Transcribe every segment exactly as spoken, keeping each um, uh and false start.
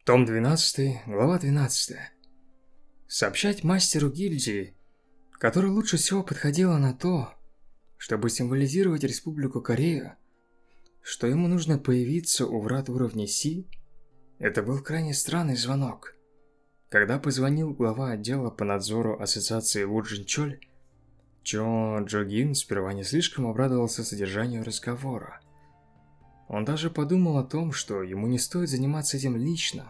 Том двенадцатый, глава двенадцатая. Сообщать мастеру гильдии, которая лучше всего подходила на то, чтобы символизировать Республику Корея, что ему нужно появиться у врат уровня Си, это был крайне странный звонок. Когда позвонил глава отдела по надзору ассоциации Вуджинчоль, Чо Джогин сперва не слишком обрадовался содержанию разговора. Он даже подумал о том, что ему не стоит заниматься этим лично,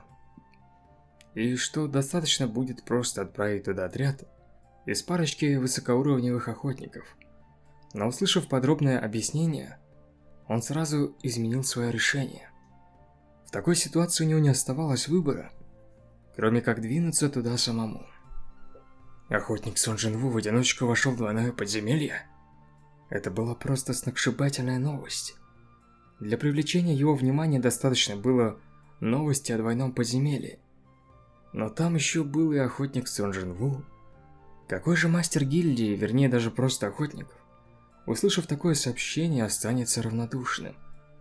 и что достаточно будет просто отправить туда отряд из парочки высокоуровневых охотников. Но услышав подробное объяснение, он сразу изменил свое решение. В такой ситуации у него не оставалось выбора, кроме как двинуться туда самому. Охотник Сон Джин Ву в одиночку вошел в двойное подземелье. Это была просто сногсшибательная новость. Для привлечения его внимания достаточно было новости о двойном подземелье. Но там еще был и охотник Сон Джин Ву. Какой же мастер гильдии, вернее даже просто охотник, услышав такое сообщение, останется равнодушным?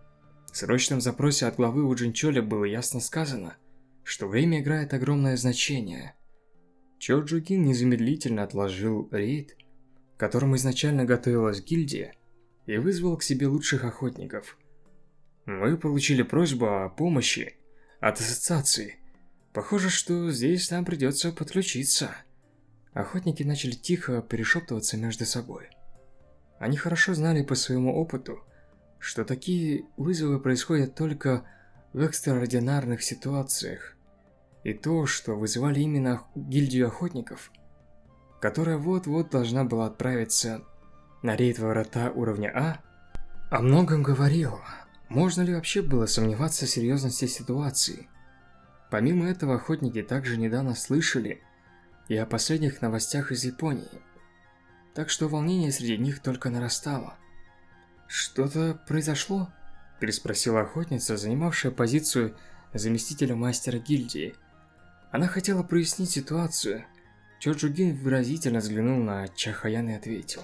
В срочном запросе от главы Вуджинчоля было ясно сказано, что время играет огромное значение. Чо Джогин незамедлительно отложил рейд, к которому изначально готовилась гильдия, и вызвал к себе лучших охотников. Мы получили просьбу о помощи от ассоциации. Похоже, что здесь нам придется подключиться. Охотники начали тихо перешептываться между собой. Они хорошо знали по своему опыту, что такие вызовы происходят только в экстраординарных ситуациях. И то, что вызывали именно гильдию охотников, которая вот-вот должна была отправиться на рейд во врата уровня А, о многом говорило. Можно ли вообще было сомневаться в серьезности ситуации? Помимо этого, охотники также недавно слышали и о последних новостях из Японии, так что волнение среди них только нарастало. «Что-то произошло?» – переспросила охотница, занимавшая позицию заместителя мастера гильдии. Она хотела прояснить ситуацию. Чо Джогин выразительно взглянул на Ча Хаян и ответил.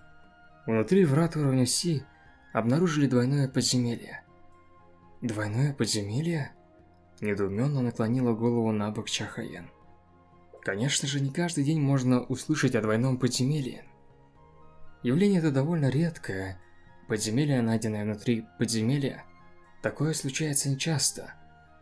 Внутри врат уровня Си обнаружили двойное подземелье. «Двойное подземелье?» Недоуменно наклонила голову на бок Ча Хаян. Конечно же, не каждый день можно услышать о двойном подземелье. Явление это довольно редкое. Подземелье, найденное внутри подземелья, такое случается нечасто.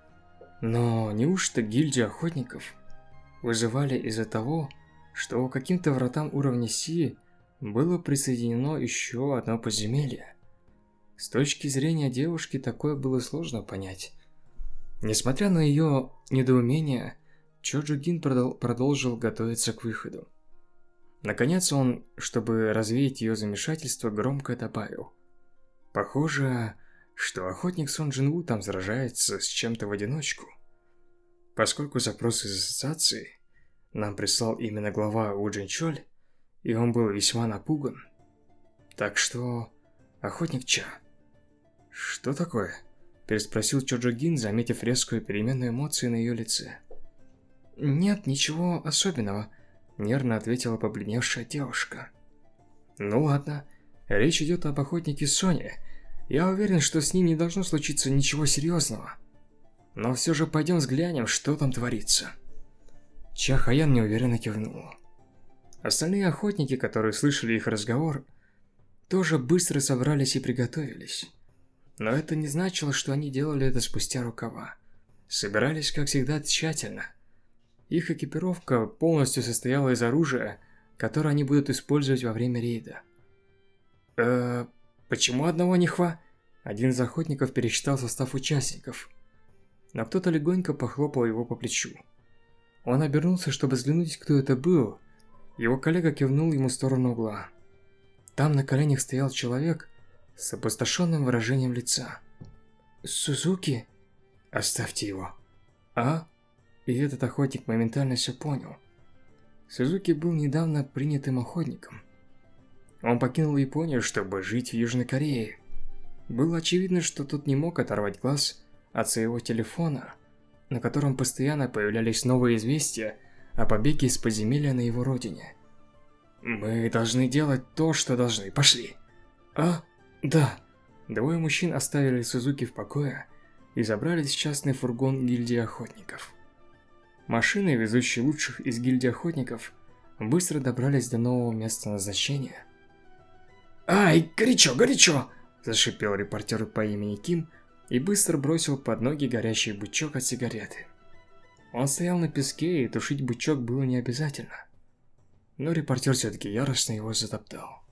Но неужто гильдию охотников вызывали из-за того, что к каким-то вратам уровня Си было присоединено еще одно подземелье? С точки зрения девушки такое было сложно понять. Несмотря на ее недоумение, Чо Джогин продолжил готовиться к выходу. Наконец он, чтобы развеять ее замешательство, громко добавил. Похоже, что охотник Сон Джин Ву там сражается с чем-то в одиночку. Поскольку запрос из ассоциации нам прислал именно глава Вуджинчоль, и он был весьма напуган. Так что... Охотник Ча... Что такое? Переспросил Чо Джогин, заметив резкую перемену эмоций на ее лице. Нет, ничего особенного, нервно ответила побледневшая девушка. Ну ладно, речь идет об охотнике Соне. Я уверен, что с ним не должно случиться ничего серьезного. Но все же пойдем взглянем, что там творится. Ча Хаян неуверенно кивнула. Остальные охотники, которые слышали их разговор, тоже быстро собрались и приготовились. Но это не значило, что они делали это спустя рукава. Собирались, как всегда, тщательно. Их экипировка полностью состояла из оружия, которое они будут использовать во время рейда. Э, почему одного не хва? Один из охотников пересчитал состав участников, но кто-то легонько похлопал его по плечу. Он обернулся, чтобы взглянуть, кто это был. Его коллега кивнул ему в сторону угла. Там на коленях стоял человек с опустошенным выражением лица. «Сузуки?» «Оставьте его». «А?» И этот охотник моментально все понял. Сузуки был недавно принятым охотником. Он покинул Японию, чтобы жить в Южной Корее. Было очевидно, что тот не мог оторвать глаз от своего телефона, на котором постоянно появлялись новые известия о побеге из подземелья на его родине. «Мы должны делать то, что должны. Пошли!» «А? Да!» Двое мужчин оставили Сузуки в покое, и забрались в частный фургон гильдии охотников. Машины, везущие лучших из гильдии охотников, быстро добрались до нового места назначения. «Ай, горячо, горячо!» – зашипел репортер по имени Ким и быстро бросил под ноги горящий бычок от сигареты. Он стоял на песке, и тушить бычок было не обязательно. Но репортер все-таки яростно его затоптал.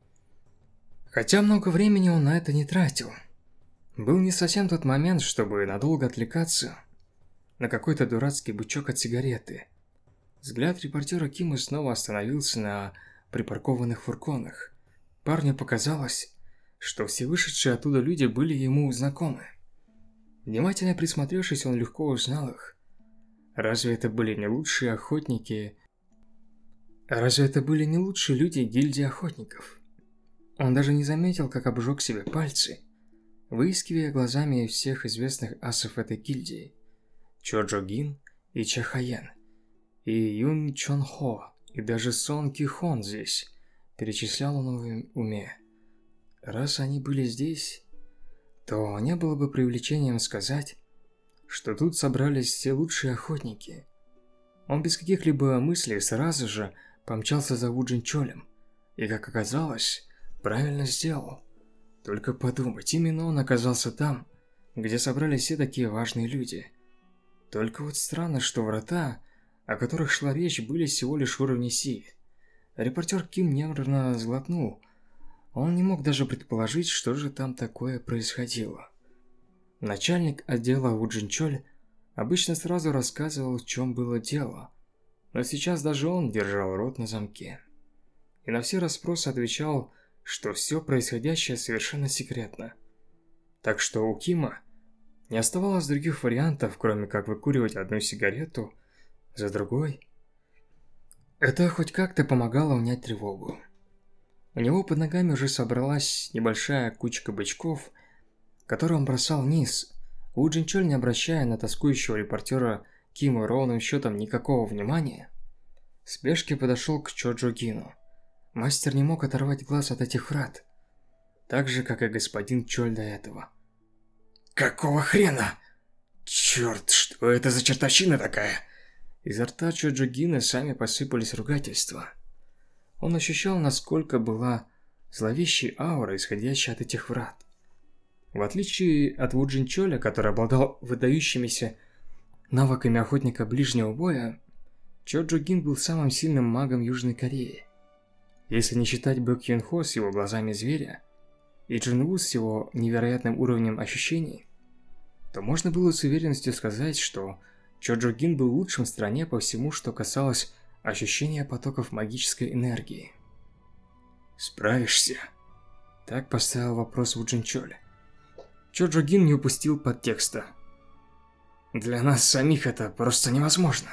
Хотя много времени он на это не тратил. Был не совсем тот момент, чтобы надолго отвлекаться на какой-то дурацкий бычок от сигареты. Взгляд репортера Кима снова остановился на припаркованных фургонах. Парню показалось, что все вышедшие оттуда люди были ему знакомы. Внимательно присмотревшись, он легко узнал их. Разве это были не лучшие охотники? Разве это были не лучшие люди гильдии охотников? Он даже не заметил, как обжег себе пальцы, выискивая глазами всех известных асов этой гильдии. Чо Джо Гин и Ча Хаян, и Юн Чон Хо, и даже Сон Ки Хон здесь, перечислял он в уме. Раз они были здесь, то не было бы преувеличением сказать, что тут собрались все лучшие охотники. Он без каких-либо мыслей сразу же помчался за Ву Джин Чолем, и, как оказалось, правильно сделал. Только подумать, именно он оказался там, где собрались все такие важные люди. Только вот странно, что врата, о которых шла речь, были всего лишь уровня Си. Репортер Ким нервно сглотнул. Он не мог даже предположить, что же там такое происходило. Начальник отдела Ву Джин Чоль обычно сразу рассказывал, в чем было дело, но сейчас даже он держал рот на замке. И на все расспросы отвечал, что все происходящее совершенно секретно. Так что у Кима не оставалось других вариантов, кроме как выкуривать одну сигарету за другой. Это хоть как-то помогало унять тревогу. У него под ногами уже собралась небольшая кучка бычков, которую он бросал вниз. Ву Джин Чоль, не обращая на тоскующего репортера Кима ровным счетом никакого внимания, в спешке подошел к Чо Джо Гину. Мастер не мог оторвать глаз от этих врат, так же, как и господин Чоль до этого. «Какого хрена? Черт, что это за чертовщина такая?» Изо рта Чо Джо Гина сами посыпались ругательства. Он ощущал, насколько была зловещей аура, исходящая от этих врат. В отличие от Ву Джин Чоля, который обладал выдающимися навыками охотника ближнего боя, Чо Джо Гин был самым сильным магом Южной Кореи. Если не считать Бэк Юн Хо с его глазами зверя и Джин Ву с его невероятным уровнем ощущений, то можно было с уверенностью сказать, что Чо Джо Гин был лучшим в стране по всему, что касалось ощущения потоков магической энергии. «Справишься?» Так поставил вопрос Ву Джин Чоль. Чо Джо Гин не упустил подтекста. «Для нас самих это просто невозможно».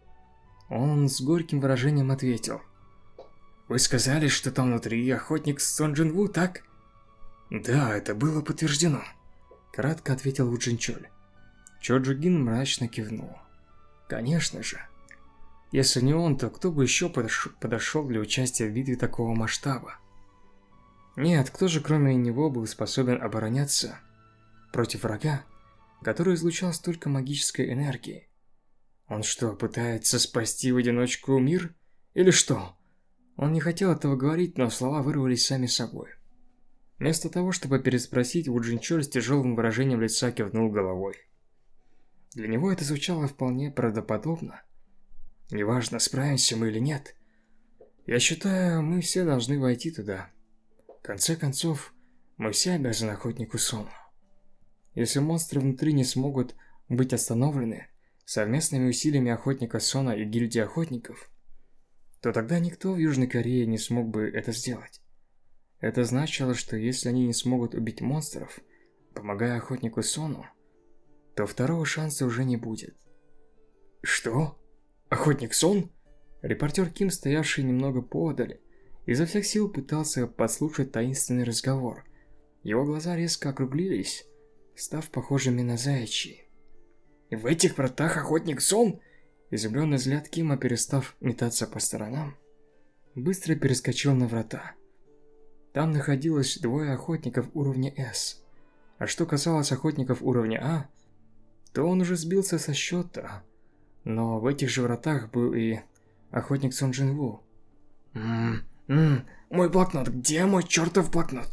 Он с горьким выражением ответил. «Вы сказали, что там внутри охотник Сон Джин Ву, так?» «Да, это было подтверждено», — кратко ответил Ву Джин Чоль. Чо Джо Гин мрачно кивнул. «Конечно же. Если не он, то кто бы еще подошел для участия в битве такого масштаба? Нет, кто же кроме него был способен обороняться против врага, который излучал столько магической энергии? Он что, пытается спасти в одиночку мир? Или что?» Он не хотел этого говорить, но слова вырвались сами собой. Вместо того, чтобы переспросить, Ву Джин Чоль с тяжелым выражением лица кивнул головой. Для него это звучало вполне правдоподобно. Неважно, справимся мы или нет. Я считаю, мы все должны войти туда. В конце концов, мы все обязаны охотнику Сону. Если монстры внутри не смогут быть остановлены совместными усилиями охотника Сона и гильдии охотников, то тогда никто в Южной Корее не смог бы это сделать. Это значило, что если они не смогут убить монстров, помогая охотнику Сону, то второго шанса уже не будет. «Что? Охотник Сон?» Репортер Ким, стоявший немного поодаль, изо всех сил пытался подслушать таинственный разговор. Его глаза резко округлились, став похожими на заячьи. «В этих вратах охотник Сон?» Изумленный взгляд Кима, перестав метаться по сторонам, быстро перескочил на врата. Там находилось двое охотников уровня С. А что касалось охотников уровня А, то он уже сбился со счета. Но в этих же вратах был и охотник Сон Джин Ву. Ммм, ммм, мой блокнот, где мой чертов блокнот?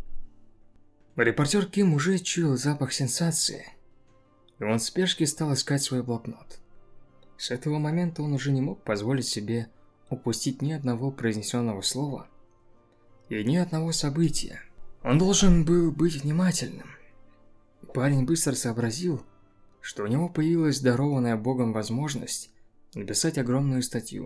Репортер Ким уже чуял запах сенсации, и он в спешке стал искать свой блокнот. С этого момента он уже не мог позволить себе упустить ни одного произнесенного слова и ни одного события. Он должен был быть внимательным. Парень быстро сообразил, что у него появилась дарованная Богом возможность написать огромную статью.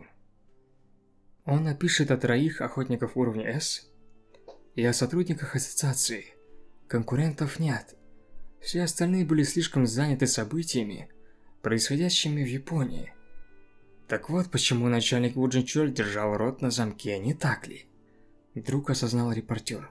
Он напишет о троих охотников уровня С и о сотрудниках ассоциации. Конкурентов нет. Все остальные были слишком заняты событиями, происходящими в Японии. Так вот почему начальник Ву Джинчоль держал рот на замке, не так ли? Вдруг осознал репортер.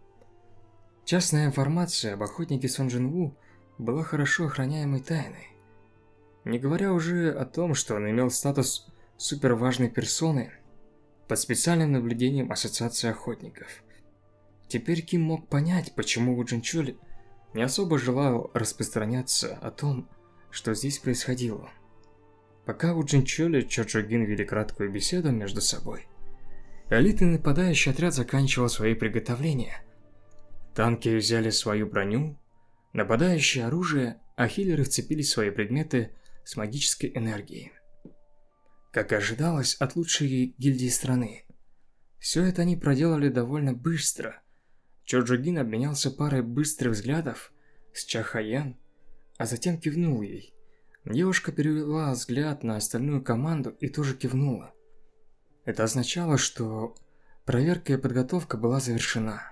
Частная информация об охотнике Сон Джин Ву была хорошо охраняемой тайной. Не говоря уже о том, что он имел статус суперважной персоны под специальным наблюдением Ассоциации охотников. Теперь Ким мог понять, почему Ву Джинчоль не особо желал распространяться о том, что здесь происходило. Пока Ву Джинчоль и Чо Джо-гин вели краткую беседу между собой, элитный нападающий отряд заканчивал свои приготовления. Танки взяли свою броню, нападающие оружие, а хиллеры вцепились в свои предметы с магической энергией. Как и ожидалось от лучшей гильдии страны. Все это они проделали довольно быстро. Чо Джо-гин обменялся парой быстрых взглядов с Ча Хаян, а затем кивнул ей. Девушка перевела взгляд на остальную команду и тоже кивнула. Это означало, что проверка и подготовка была завершена.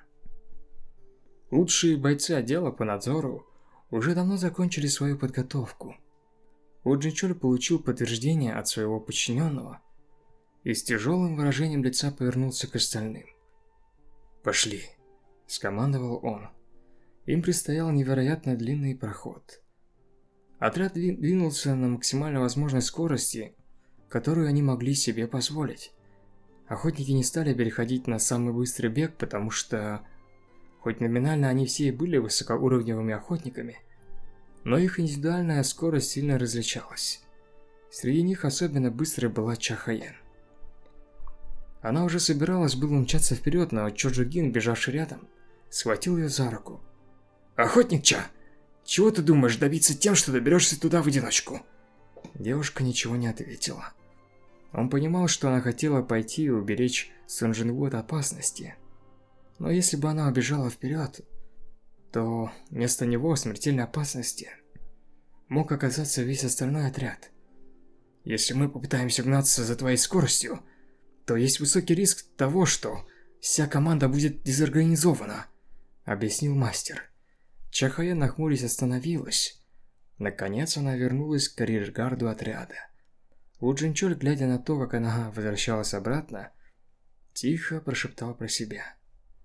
Лучшие бойцы отдела по надзору уже давно закончили свою подготовку. Ву Джинчоль получил подтверждение от своего подчиненного и с тяжелым выражением лица повернулся к остальным. «Пошли», – скомандовал он. Им предстоял невероятно длинный проход. Отряд двинулся на максимально возможной скорости, которую они могли себе позволить. Охотники не стали переходить на самый быстрый бег, потому что, хоть номинально они все и были высокоуровневыми охотниками, но их индивидуальная скорость сильно различалась. Среди них особенно быстрой была Ча Хаян. Она уже собиралась было умчаться вперед, но Чо Джо-гин, бежавший рядом, схватил ее за руку. «Охотник Ча, чего ты думаешь добиться тем, что доберешься туда в одиночку?» Девушка ничего не ответила. Он понимал, что она хотела пойти и уберечь Сон Джин Ву от опасности. Но если бы она убежала вперед, то вместо него в смертельной опасности мог оказаться весь остальной отряд. Если мы попытаемся гнаться за твоей скоростью, то есть высокий риск того, что вся команда будет дезорганизована, объяснил мастер. Ча Хаян, нахмурясь, остановилась. Наконец она вернулась к карьергарду отряда. Ву Джинчоль, глядя на то, как она возвращалась обратно, тихо прошептал про себя.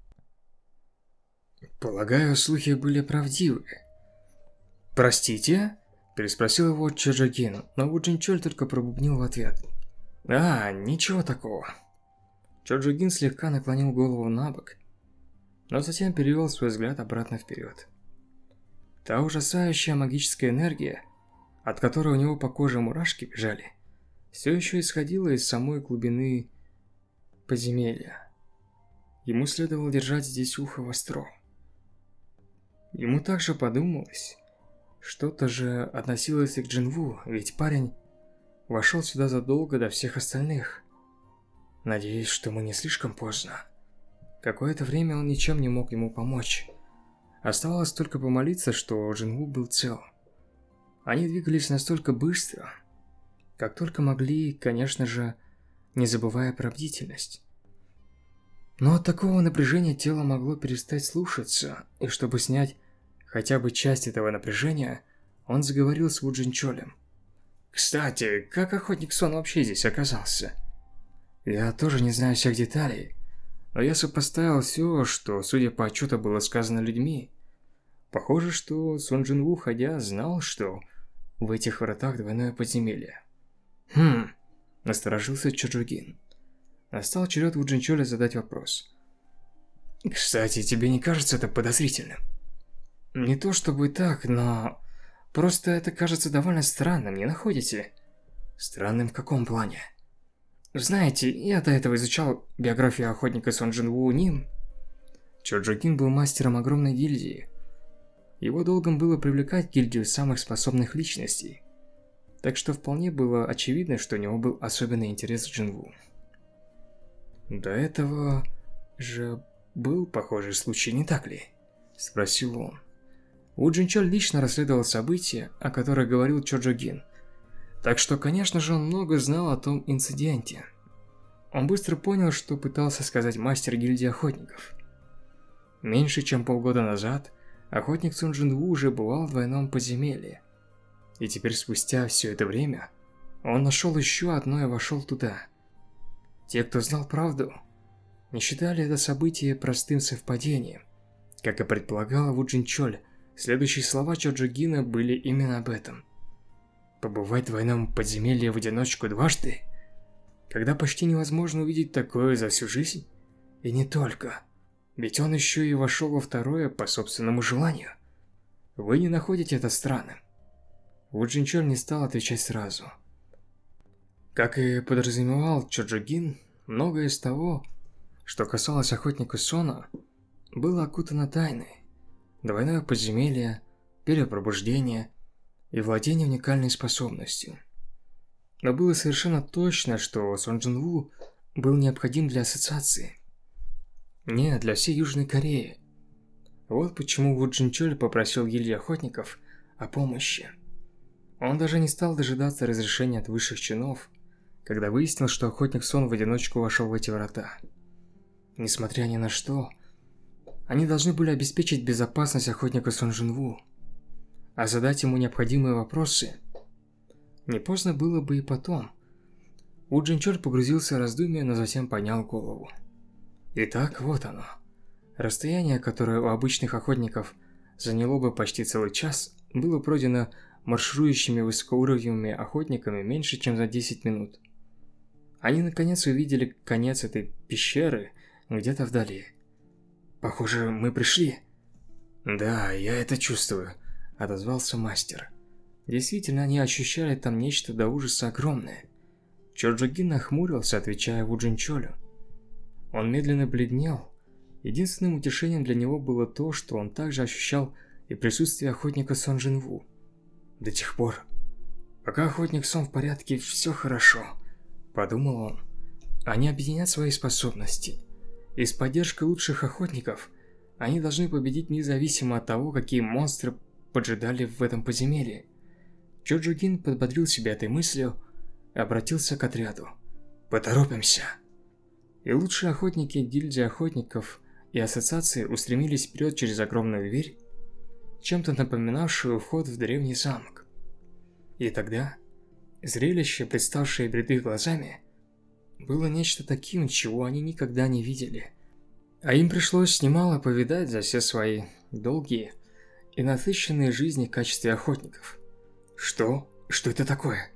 «Полагаю, слухи были правдивы». «Простите?» – переспросил его Чо Джо-гин, но Ву Джинчоль только пробубнил в ответ. «А, ничего такого». Чо Джо-гин слегка наклонил голову на бок, но затем перевел свой взгляд обратно вперед. Та ужасающая магическая энергия, от которой у него по коже мурашки бежали, все еще исходила из самой глубины подземелья. Ему следовало держать здесь ухо востро. Ему также подумалось, что-то же относилось и к Джин Ву, ведь парень вошел сюда задолго до всех остальных. Надеюсь, что мы не слишком поздно. Какое-то время он ничем не мог ему помочь. Оставалось только помолиться, что Джин Ву был цел. Они двигались настолько быстро, как только могли, конечно же, не забывая про бдительность. Но от такого напряжения тело могло перестать слушаться, и чтобы снять хотя бы часть этого напряжения, он заговорил с Ву Джинчолем. «Кстати, как охотник Сон вообще здесь оказался?» «Я тоже не знаю всех деталей, но я сопоставил все, что, судя по отчету, было сказано людьми. Похоже, что Сон Джин Ву, ходя, знал, что в этих вратах двойное подземелье». «Хм...» – насторожился Чо Джо-гин. Настал черед Ву Джинчоля задать вопрос. «Кстати, тебе не кажется это подозрительным?» Не то чтобы так, но... Просто это кажется довольно странным, не находите? Странным в каком плане? Знаете, я до этого изучал биографию охотника Сон Джин Ву Ним. Чо Джо-гин был мастером огромной гильдии. Его долгом было привлекать гильдию самых способных личностей. Так что вполне было очевидно, что у него был особенный интерес к Джин Ву. До этого же был похожий случай, не так ли? Спросил он. Ву Джинчоль лично расследовал события, о которых говорил Чо Джо-гин. Так что, конечно же, он много знал о том инциденте. Он быстро понял, что пытался сказать мастер гильдии охотников. Меньше чем полгода назад охотник Сун Джин Ву уже бывал в двойном подземелье. И теперь, спустя все это время, он нашел еще одно и вошел туда. Те, кто знал правду, не считали это событие простым совпадением. Как и предполагала Ву Джинчоль, следующие слова Чо Джо-гина были именно об этом. Побывать в двойном подземелье в одиночку дважды? Когда почти невозможно увидеть такое за всю жизнь? И не только. Ведь он еще и вошел во второе по собственному желанию. Вы не находите это странным? Ву Джинчоль не стал отвечать сразу. Как и подразумевал Чо Джо-гин, многое из того, что касалось охотника Сона, было окутано тайной. Двойное подземелье, перепробуждение и владение уникальной способностью. Но было совершенно точно, что Сон Джин Ву был необходим для ассоциации. Не, для всей Южной Кореи. Вот почему Ву Джинчоль попросил гильдию охотников о помощи. Он даже не стал дожидаться разрешения от высших чинов, когда выяснил, что охотник Сон в одиночку вошел в эти врата. Несмотря ни на что, они должны были обеспечить безопасность охотника Сон Джин Ву, а задать ему необходимые вопросы. Не поздно было бы и потом. Ву Джинчоль погрузился в раздумья, но затем поднял голову. Итак, вот оно. Расстояние, которое у обычных охотников заняло бы почти целый час, было пройдено марширующими высокоуровневыми охотниками меньше, чем за десять минут. Они наконец увидели конец этой пещеры где-то вдали. «Похоже, мы пришли». «Да, я это чувствую», — отозвался мастер. Действительно, они ощущали там нечто до ужаса огромное. Чо Джо-гин нахмурился, отвечая Ву Джинчолю. Он медленно бледнел. Единственным утешением для него было то, что он также ощущал и присутствие охотника Сон Джин Ву. До тех пор, пока охотник Сон в порядке, все хорошо, подумал он. Они объединят свои способности. И с поддержкой лучших охотников они должны победить независимо от того, какие монстры поджидали в этом подземелье. Чо Джо-гин подбодрил себя этой мыслью и обратился к отряду. «Поторопимся!» И лучшие охотники гильдии охотников и ассоциации устремились вперед через огромную дверь, чем-то напоминавшую вход в древний замок. И тогда зрелище, представшее перед их глазами, было нечто таким, чего они никогда не видели. А им пришлось немало повидать за все свои долгие и насыщенные жизни в качестве охотников. Что? Что это такое?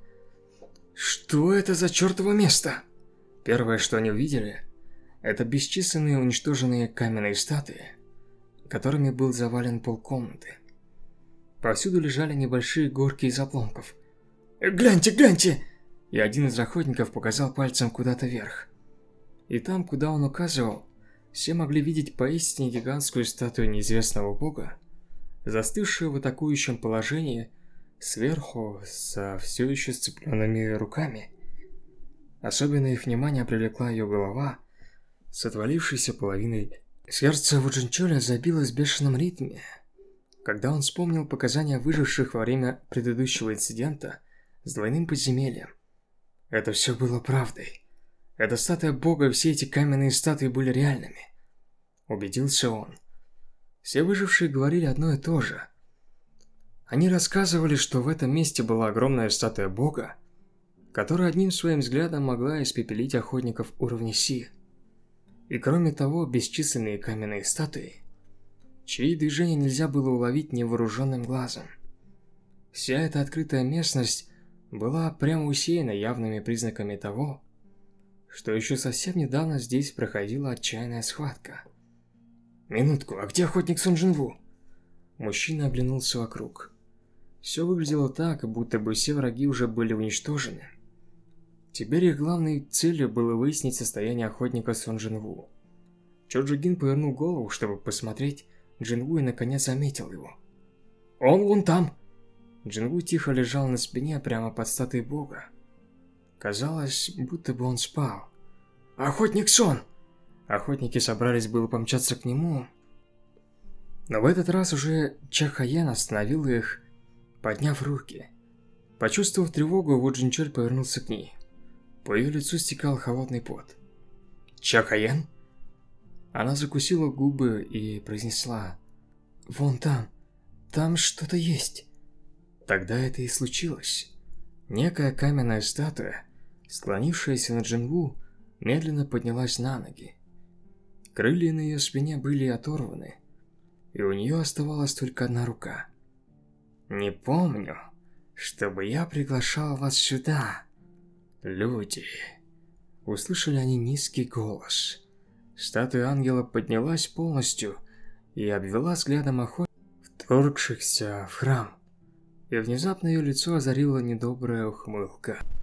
Что это за чертово место? Первое, что они увидели, это бесчисленные уничтоженные каменные статуи, которыми был завален полкомнаты. Повсюду лежали небольшие горки из обломков. «Гляньте, гляньте!» И один из охотников показал пальцем куда-то вверх. И там, куда он указывал, все могли видеть поистине гигантскую статую неизвестного бога, застывшую в атакующем положении сверху со все еще сцепленными руками. Особенно их внимание привлекла ее голова с отвалившейся половиной. Сердце Ву Джинчоля забилось в бешеном ритме, когда он вспомнил показания выживших во время предыдущего инцидента с двойным подземельем. Это все было правдой. Эта статуя бога и все эти каменные статуи были реальными. Убедился он. Все выжившие говорили одно и то же. Они рассказывали, что в этом месте была огромная статуя бога, которая одним своим взглядом могла испепелить охотников уровня Си. И кроме того, бесчисленные каменные статуи, чьи движения нельзя было уловить невооруженным глазом. Вся эта открытая местность была прямо усеяна явными признаками того, что еще совсем недавно здесь проходила отчаянная схватка. «Минутку, а где охотник Сон Джин Ву?» Мужчина оглянулся вокруг. Все выглядело так, будто бы все враги уже были уничтожены. Теперь их главной целью было выяснить состояние охотника Сон Джинву. Чо Джигин повернул голову, чтобы посмотреть Джинву, и наконец заметил его. «Он вон там!» Джинву тихо лежал на спине прямо под статуей бога. Казалось, будто бы он спал. «Охотник Сон!» Охотники собрались было помчаться к нему, но в этот раз уже Ча Хаян остановил их, подняв руки. Почувствовав тревогу, Ву Джинчоль повернулся к ней. По ее лицу стекал холодный пот. «Ча Хаян?» Она закусила губы и произнесла: «Вон там, там что-то есть». Тогда это и случилось. Некая каменная статуя, склонившаяся над Джинву, медленно поднялась на ноги. Крылья на ее спине были оторваны, и у нее оставалась только одна рука. «Не помню, чтобы я приглашал вас сюда, люди». Услышали они низкий голос. Статуя ангела поднялась полностью и обвела взглядом охотников, вторгшихся в храм. И внезапно ее лицо озарила недобрая ухмылка.